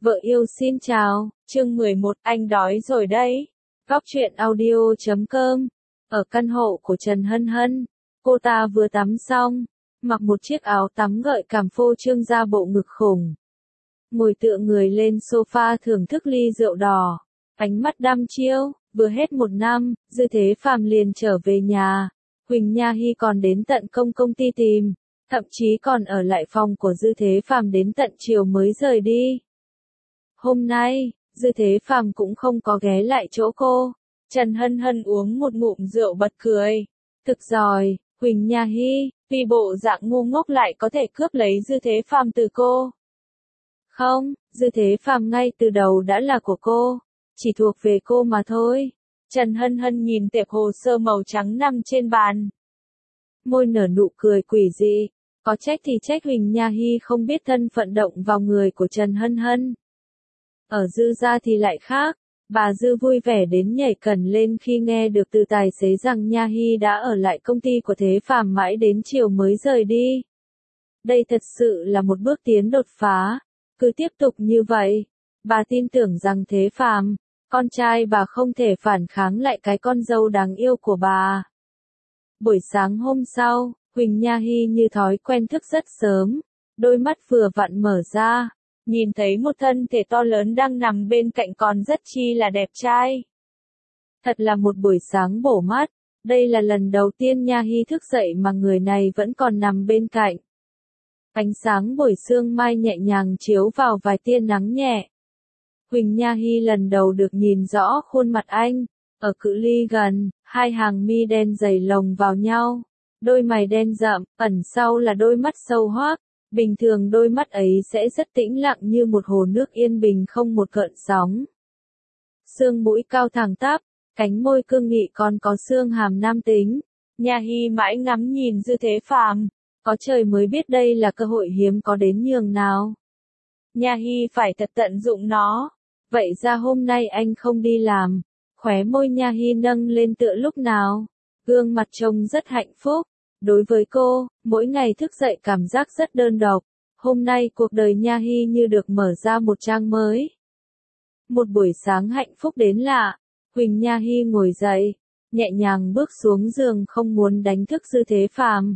Vợ yêu xin chào, chương 11, anh đói rồi đấy. Góc truyện audio.com. Ở căn hộ của Trần Hân Hân, cô ta vừa tắm xong, mặc một chiếc áo tắm gợi cảm phô trương ra bộ ngực khủng. Ngồi tựa người lên sofa thưởng thức ly rượu đỏ, ánh mắt đăm chiêu, vừa hết một năm, Dư Thế Phàm liền trở về nhà. Huỳnh Nha Hy còn đến tận công ty tìm, thậm chí còn ở lại phòng của Dư Thế Phàm đến tận chiều mới rời đi. Hôm nay, Dư Thế Phàm cũng không có ghé lại chỗ cô. Trần Hân Hân uống một ngụm rượu bật cười. Thực giỏi, Huỳnh Nha Hy, vì bộ dạng ngu ngốc lại có thể cướp lấy Dư Thế Phàm từ cô. Không, Dư Thế Phàm ngay từ đầu đã là của cô, chỉ thuộc về cô mà thôi. Trần Hân Hân nhìn tệp hồ sơ màu trắng nằm trên bàn. Môi nở nụ cười quỷ dị, có trách thì trách Huỳnh Nha Hy không biết thân phận động vào người của Trần Hân Hân. Ở Dư gia thì lại khác, bà Dư vui vẻ đến nhảy cẩn lên khi nghe được từ tài xế rằng Nha Hy đã ở lại công ty của Thế Phàm mãi đến chiều mới rời đi. Đây thật sự là một bước tiến đột phá, cứ tiếp tục như vậy, bà tin tưởng rằng Thế Phàm, con trai bà không thể phản kháng lại cái con dâu đáng yêu của bà. Buổi sáng hôm sau, Huỳnh Nha Hy như thói quen thức rất sớm, đôi mắt vừa vặn mở ra, nhìn thấy một thân thể to lớn đang nằm bên cạnh còn rất chi là đẹp trai. Thật là một buổi sáng bổ mắt, đây là lần đầu tiên Nha Hy thức dậy mà người này vẫn còn nằm bên cạnh. Ánh sáng buổi sương mai nhẹ nhàng chiếu vào vài tia nắng nhẹ. Huỳnh Nha Hy lần đầu được nhìn rõ khuôn mặt anh, ở cự ly gần, hai hàng mi đen dày lồng vào nhau, đôi mày đen rậm, ẩn sau là đôi mắt sâu hoác. Bình thường đôi mắt ấy sẽ rất tĩnh lặng như một hồ nước yên bình không một gợn sóng. Xương mũi cao thẳng tắp, cánh môi cương nghị còn có xương hàm nam tính. Nha Hy mãi ngắm nhìn Dư Thế Phàm, có trời mới biết đây là cơ hội hiếm có đến nhường nào. Nha Hy phải thật tận dụng nó. Vậy ra hôm nay anh không đi làm. Khóe môi Nha Hy nâng lên tựa lúc nào. Gương mặt trông rất hạnh phúc. Đối với cô, mỗi ngày thức dậy cảm giác rất đơn độc. Hôm nay cuộc đời Nha Hy như được mở ra một trang mới. Một buổi sáng hạnh phúc đến lạ. Huỳnh Nha Hy ngồi dậy, nhẹ nhàng bước xuống giường không muốn đánh thức Dư Thế Phàm.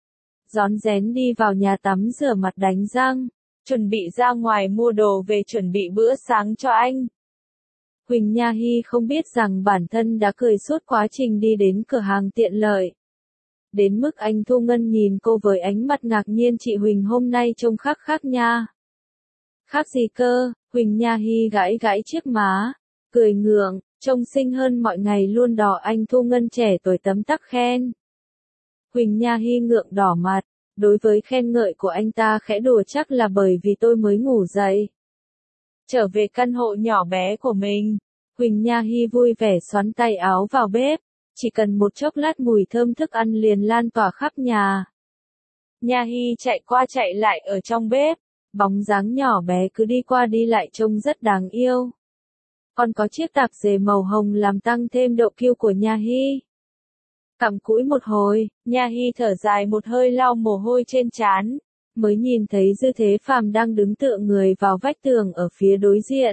Rón rén đi vào nhà tắm rửa mặt đánh răng, chuẩn bị ra ngoài mua đồ về chuẩn bị bữa sáng cho anh. Huỳnh Nha Hy không biết rằng bản thân đã cười suốt quá trình đi đến cửa hàng tiện lợi. Đến mức anh Thu Ngân nhìn cô với ánh mặt ngạc nhiên, chị Huỳnh hôm nay trông khác nha. Khác gì cơ? Huỳnh Nha Hy gãi gãi chiếc má, cười ngượng, trông xinh hơn mọi ngày luôn đỏ. Anh Thu Ngân trẻ tuổi tấm tắc khen. Huỳnh Nha Hy ngượng đỏ mặt, đối với khen ngợi của anh ta khẽ đùa chắc là bởi vì tôi mới ngủ dậy. Trở về căn hộ nhỏ bé của mình, Huỳnh Nha Hy vui vẻ xoắn tay áo vào bếp. Chỉ cần một chốc lát mùi thơm thức ăn liền lan tỏa khắp nhà. Nha Hy chạy qua chạy lại ở trong bếp, bóng dáng nhỏ bé cứ đi qua đi lại trông rất đáng yêu. Còn có chiếc tạp dề màu hồng làm tăng thêm độ kiêu của Nha Hy. Cặm cũi một hồi, Nha Hy thở dài một hơi lau mồ hôi trên trán, mới nhìn thấy Dư Thế Phàm đang đứng tựa người vào vách tường ở phía đối diện.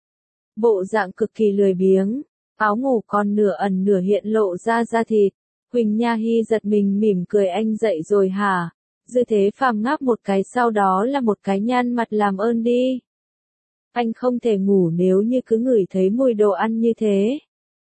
Bộ dạng cực kỳ lười biếng. Áo ngủ còn nửa ẩn nửa hiện lộ ra da thịt. Huỳnh Nha Hy giật mình mỉm cười, anh dậy rồi hả? Dư Thế Phàm ngáp một cái sau đó là một cái nhăn mặt, làm ơn đi. Anh không thể ngủ nếu như cứ ngửi thấy mùi đồ ăn như thế.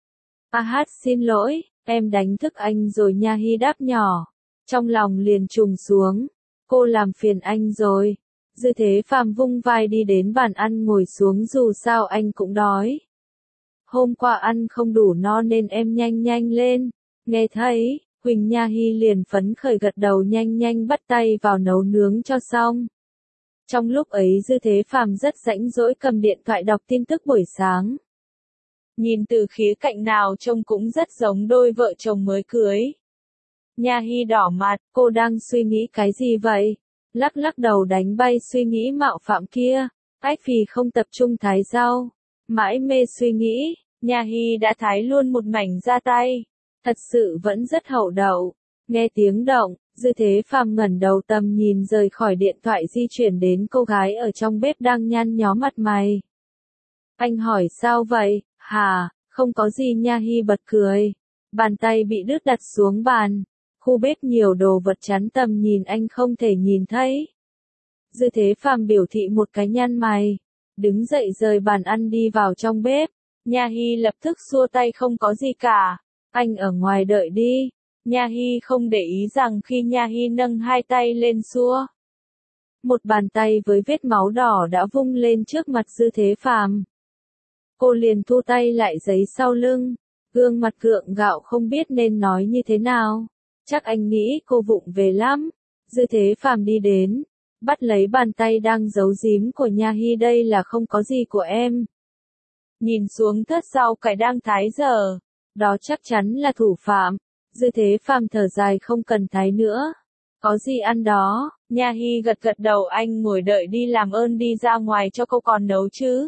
Xin lỗi, em đánh thức anh rồi. Nha Hy đáp nhỏ. Trong lòng liền trùng xuống. Cô làm phiền anh rồi. Dư Thế Phàm vung vai đi đến bàn ăn ngồi xuống, dù sao anh cũng đói. Hôm qua ăn không đủ no nên em nhanh lên. Nghe thấy, Huỳnh Nha Hy liền phấn khởi gật đầu, nhanh bắt tay vào nấu nướng cho xong. Trong lúc ấy Dư Thế Phàm rất rảnh rỗi cầm điện thoại đọc tin tức buổi sáng. Nhìn từ khía cạnh nào trông cũng rất giống đôi vợ chồng mới cưới. Nha Hy đỏ mặt, cô đang suy nghĩ cái gì vậy? Lắc đầu đánh bay suy nghĩ mạo phạm kia. Ách vì không tập trung thái rau. Mãi mê suy nghĩ. Nha Hy đã thái luôn một mảnh ra tay. Thật sự vẫn rất hậu đậu. Nghe tiếng động, Dư Thế Phàm ngẩng đầu tầm nhìn rời khỏi điện thoại di chuyển đến cô gái ở trong bếp đang nhăn nhó mặt mày. Anh hỏi sao vậy, hả, không có gì Nha Hy bật cười. Bàn tay bị đứt đặt xuống bàn. Khu bếp nhiều đồ vật chắn tầm nhìn anh không thể nhìn thấy. Dư Thế Phàm biểu thị một cái nhăn mày. Đứng dậy rời bàn ăn đi vào trong bếp. Nha Hy lập tức xua tay không có gì cả. Anh ở ngoài đợi đi. Nha Hy không để ý rằng khi Nha Hy nâng hai tay lên xua. Một bàn tay với vết máu đỏ đã vung lên trước mặt Dư Thế Phàm. Cô liền thu tay lại giấy sau lưng. Gương mặt gượng gạo không biết nên nói như thế nào. Chắc anh nghĩ cô vụng về lắm. Dư Thế Phàm đi đến. Bắt lấy bàn tay đang giấu giếm của Nha Hy, đây là không có gì của em. Nhìn xuống thớt rau cải đang thái dở. Đó chắc chắn là thủ phạm. Dư Thế Phàm thở dài không cần thái nữa. Có gì ăn đó. Nha Hy gật gật đầu, anh ngồi đợi đi, làm ơn đi ra ngoài cho cô còn nấu chứ.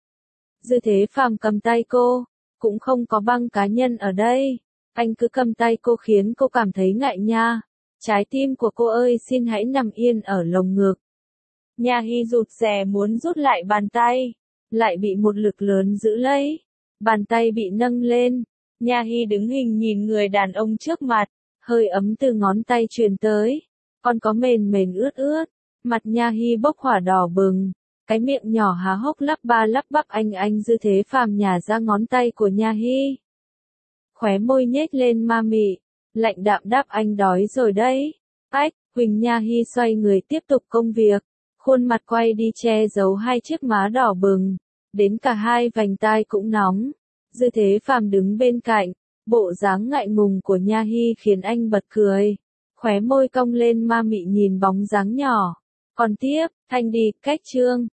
Dư Thế Phàm cầm tay cô. Cũng không có băng cá nhân ở đây. Anh cứ cầm tay cô khiến cô cảm thấy ngại nha. Trái tim của cô ơi, xin hãy nằm yên ở lồng ngực. Nha Hy rụt rè muốn rút lại bàn tay. Lại bị một lực lớn giữ lấy. Bàn tay bị nâng lên. Nha Hy đứng hình nhìn người đàn ông trước mặt. Hơi ấm từ ngón tay truyền tới. Còn có mền mền ướt ướt. Mặt Nha Hy bốc hỏa đỏ bừng. Cái miệng nhỏ há hốc lắp ba lắp bắp. Anh Dư Thế Phàm nhả ra ngón tay của Nha Hy. Khóe môi nhếch lên ma mị. Lạnh đạm đáp, anh đói rồi đấy. Ách, Huỳnh. Nha Hy xoay người tiếp tục công việc. Khuôn mặt quay đi che giấu hai chiếc má đỏ bừng. Đến cả hai vành tai cũng nóng. Dư Thế Phàm đứng bên cạnh. Bộ dáng ngại ngùng của Nha Hy khiến anh bật cười. Khóe môi cong lên ma mị nhìn bóng dáng nhỏ. Còn tiếp, Thanh đi, cách chương.